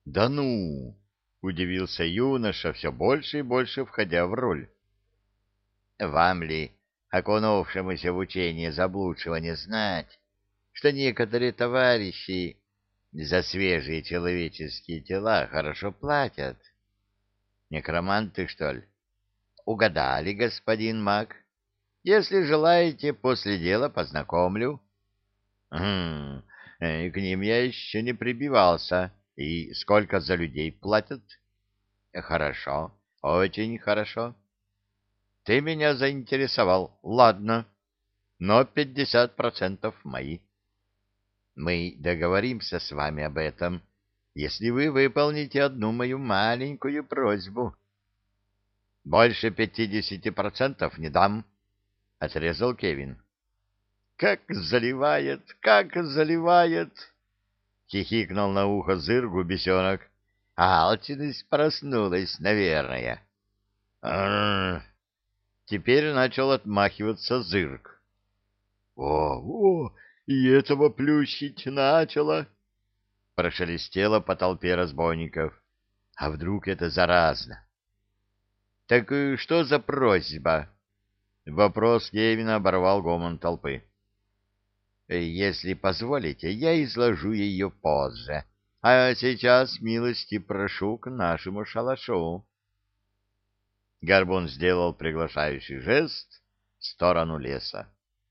Да ну! — удивился юноша, все больше и больше входя в роль. — Вам ли, окунувшемуся в учение заблудшего, знать, что некоторые товарищи за свежие человеческие тела хорошо платят? Некроманты, что ли? Угадали, господин маг. Если желаете, после дела познакомлю. Хм, к ним я еще не прибивался. И сколько за людей платят? Хорошо, очень хорошо. Ты меня заинтересовал. Ладно, но 50% мои. Мы договоримся с вами об этом, если вы выполните одну мою маленькую просьбу. Больше 50% не дам, — отрезал Кевин. Как заливает, как заливает! — хихикнул на ухо Зыргу бесенок. Алчность проснулась, наверное. Теперь начал отмахиваться Зырк. О, и этого плющить начало! Прошелестело по толпе разбойников. А вдруг это заразно? Так что за просьба? Вопрос Кевина оборвал гомон толпы. Если позволите, я изложу ее позже. А сейчас милости прошу к нашему шалашу. Горбун сделал приглашающий жест в сторону леса.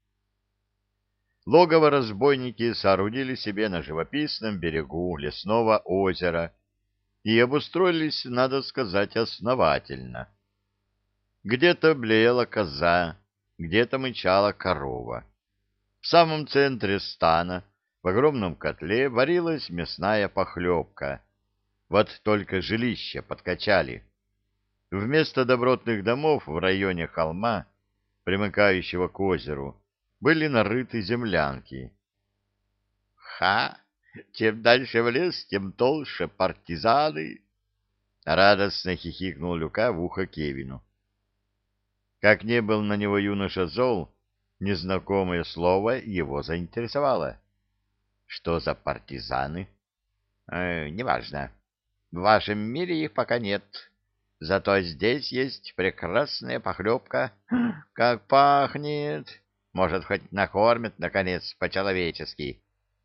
Логово разбойники соорудили себе на живописном берегу лесного озера и обустроились, надо сказать, основательно. Где-то блеяла коза, где-то мычала корова. В самом центре стана, в огромном котле, варилась мясная похлебка. Вот только жилища подкачали. Вместо добротных домов в районе холма, примыкающего к озеру, были нарыты землянки. «Ха! Чем дальше в лес, тем толще партизаны!» — радостно хихикнул Люка в ухо Кевину. Как не был на него юноша зол, незнакомое слово его заинтересовало. «Что за партизаны?» «Неважно. В вашем мире их пока нет. Зато здесь есть прекрасная похлебка. Как пахнет! Может, хоть накормят, наконец, по-человечески».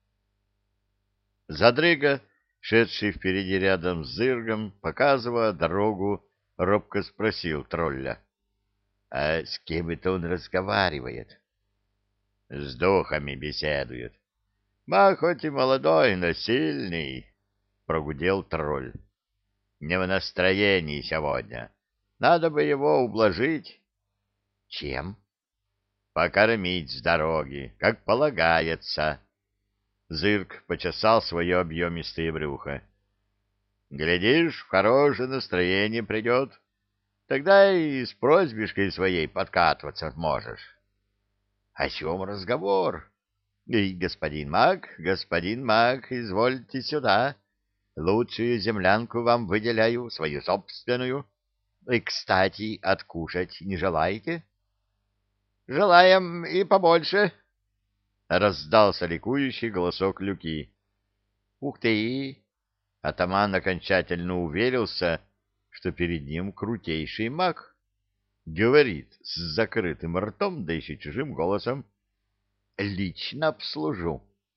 Задрыга, шедший впереди рядом с Зыргом, показывая дорогу, робко спросил тролля. — А с кем это он разговаривает? — С духами беседует. — Маг хоть и молодой, но сильный, — прогудел тролль. — Не в настроении сегодня. Надо бы его ублажить. — Чем? — Покормить с дороги, как полагается. Зырк почесал свое объемистое брюхо. — Глядишь, в хорошее настроение придет. Тогда и с просьбишкой своей подкатываться можешь. — О чем разговор? — господин маг, извольте сюда. Лучшую землянку вам выделяю, свою собственную. И, кстати, откушать не желаете? — Желаем и побольше, — раздался ликующий голосок Люки. — Ух ты! Атаман окончательно уверился, что перед ним крутейший маг. Говорит с закрытым ртом, да еще чужим голосом. Лично обслужу.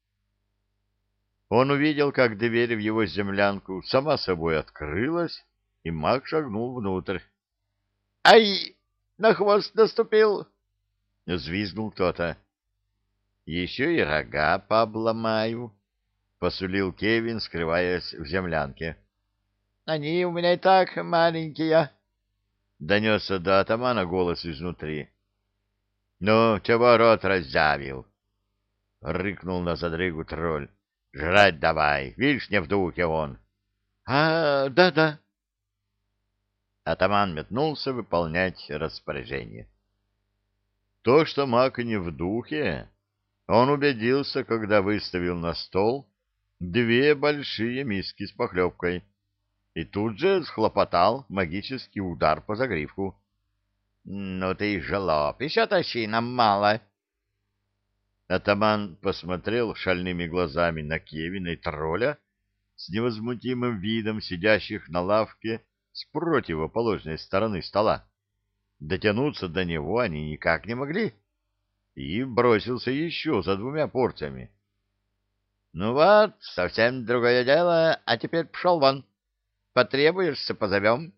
Он увидел, как дверь в его землянку сама собой открылась, и маг шагнул внутрь. — Ай! На хвост наступил! — взвизгнул кто-то. — Еще и рога пообломаю, — посулил Кевин, скрываясь в землянке. — Они у меня и так маленькие, — донесся до атамана голос изнутри. — Ну, чего рот раззявил? — рыкнул на задрыгу тролль. — Жрать давай, видишь, не в духе он. — да-да. Атаман метнулся выполнять распоряжение. То, что маг не в духе, он убедился, когда выставил на стол две большие миски с похлебкой и тут же схлопотал магический удар по загривку. — Ну ты жлоб, еще тащи, нам мало. Атаман посмотрел шальными глазами на Кевина и тролля, с невозмутимым видом сидящих на лавке с противоположной стороны стола. Дотянуться до него они никак не могли. И бросился еще за 2 порциями. — Ну вот, совсем другое дело, а теперь пшел вон. Потребуешься, позовем.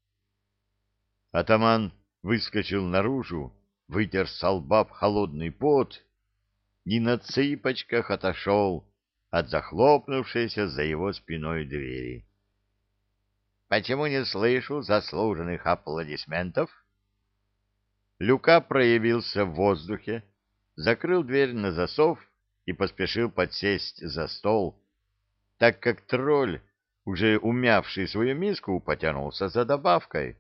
Атаман выскочил наружу, вытер со лба холодный пот и на цыпочках отошел от захлопнувшейся за его спиной двери. — Почему не слышу заслуженных аплодисментов? Люка проявился в воздухе, закрыл дверь на засов и поспешил подсесть за стол, так как тролль, уже умявший свою миску, потянулся за добавкой.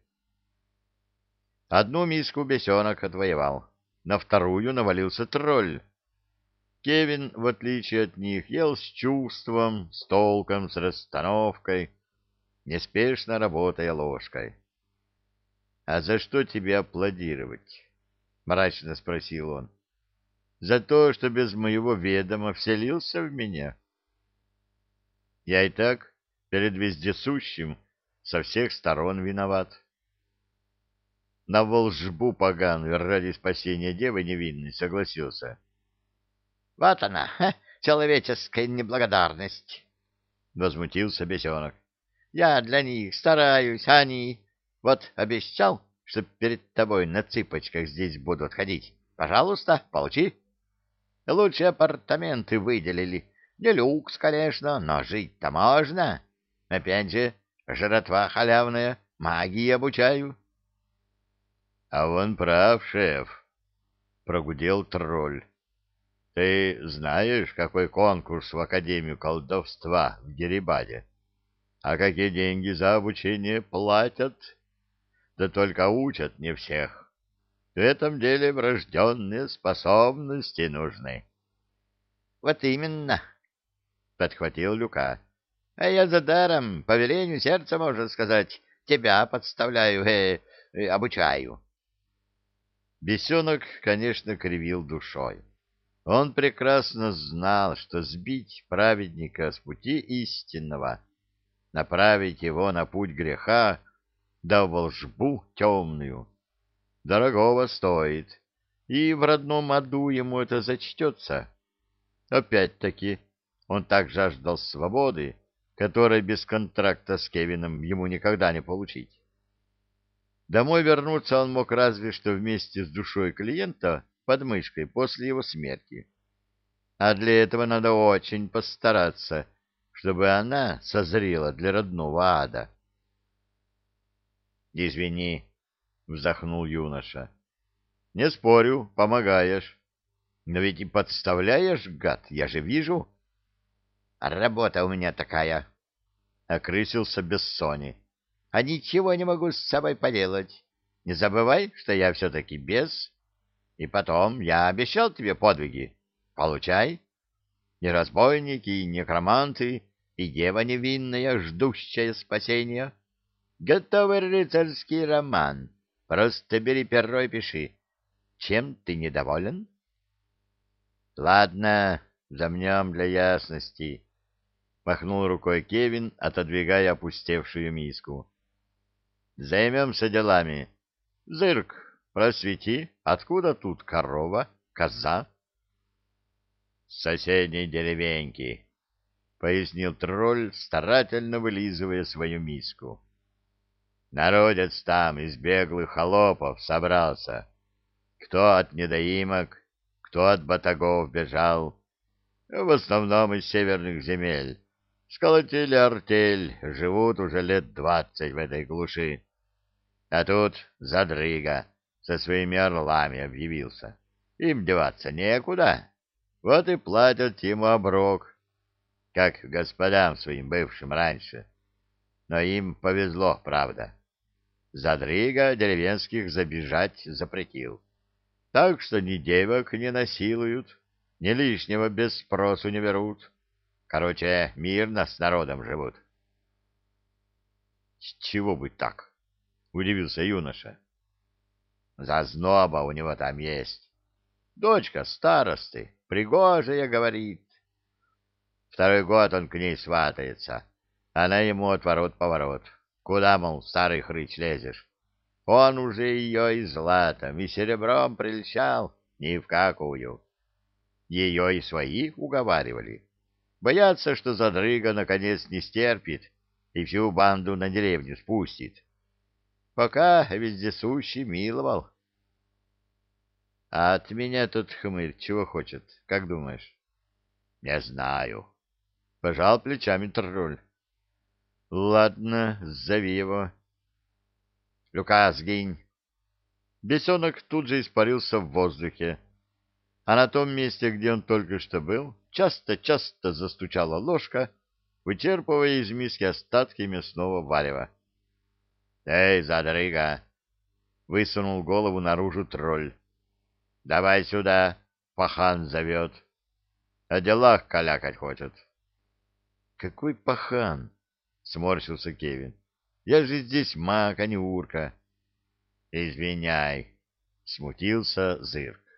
Одну миску бесенок отвоевал, на вторую навалился тролль. Кевин, в отличие от них, ел с чувством, с толком, с расстановкой, неспешно работая ложкой. — А за что тебе аплодировать? — мрачно спросил он. — За то, что без моего ведома вселился в меня? Я и так перед вездесущим со всех сторон виноват. На волжбу поганую ради спасения девы невинной согласился. — Вот она, человеческая неблагодарность! — возмутился бесенок. — Я для них стараюсь, а они... Вот обещал, что перед тобой на цыпочках здесь будут ходить. Пожалуйста, получи. Лучшие апартаменты выделили. Не люкс, конечно, но жить-то можно. Опять же, жратва халявная, магии обучаю. — А он прав, шеф, — прогудел тролль. — Ты знаешь, какой конкурс в Академию колдовства в Геребаде? А какие деньги за обучение платят? Да только учат не всех. В этом деле врожденные способности нужны. — Вот именно, — подхватил Люка. — А я за даром, по велению сердца, можно сказать, тебя подставляю, обучаю. Бесенок, конечно, кривил душой. Он прекрасно знал, что сбить праведника с пути истинного, направить его на путь греха, да волжбу темную, дорогого стоит, и в родном аду ему это зачтется. Опять-таки, он так жаждал свободы, которой без контракта с Кевином ему никогда не получить. Домой вернуться он мог разве что вместе с душой клиента под мышкой после его смерти. А для этого надо очень постараться, чтобы она созрела для родного ада. — Извини, — вздохнул юноша. — Не спорю, помогаешь. Но ведь и подставляешь, гад, я же вижу. — Работа у меня такая, — окрысился Бессони. — А ничего не могу с собой поделать. Не забывай, что я все-таки бес. И потом, я обещал тебе подвиги. Получай. И разбойники, и некроманты, и дева невинная, ждущая спасения. Готовый рыцарский роман. Просто бери перо и пиши. Чем ты недоволен? — Ладно, замнем для ясности, — махнул рукой Кевин, отодвигая опустевшую миску. — Займемся делами. Зырк, просвети, откуда тут корова, коза? — С соседней деревеньки, — пояснил тролль, старательно вылизывая свою миску. Народец там из беглых холопов собрался. Кто от недоимок, кто от батагов бежал. В основном из северных земель. Сколотили артель, живут уже лет 20 в этой глуши. А тут задрыга со своими орлами объявился. Им деваться некуда. Вот и платят ему оброк, как господам своим бывшим раньше. Но им повезло, правда. Задрыга деревенских забежать запретил. Так что ни девок не насилуют, ни лишнего без спросу не берут. Короче, мирно с народом живут. — С чего бы так? — удивился юноша. — Зазноба у него там есть. Дочка старосты, пригожая, говорит. 2-й год он к ней сватается. Она ему отворот-поворот. Куда, мол, старый хрыч, лезешь? Он уже ее и златом, и серебром прельщал, ни в какую. Ее и свои уговаривали. Боятся, что задрыга наконец не стерпит и всю банду на деревню спустит. Пока вездесущий миловал. А от меня тот хмырь чего хочет, как думаешь? Не знаю. Пожал плечами тролль. Ладно, зови его. Люка, сгинь. Бесенок тут же испарился в воздухе, а на том месте, где он только что был, часто-часто застучала ложка, вычерпывая из миски остатки мясного варева. — Эй, задрыга! — высунул голову наружу тролль. — Давай сюда, пахан зовет. О делах калякать хочет. — Какой пахан? — сморщился Кевин. — Я же здесь маг, а не урка. — Извиняй, — смутился Зырк.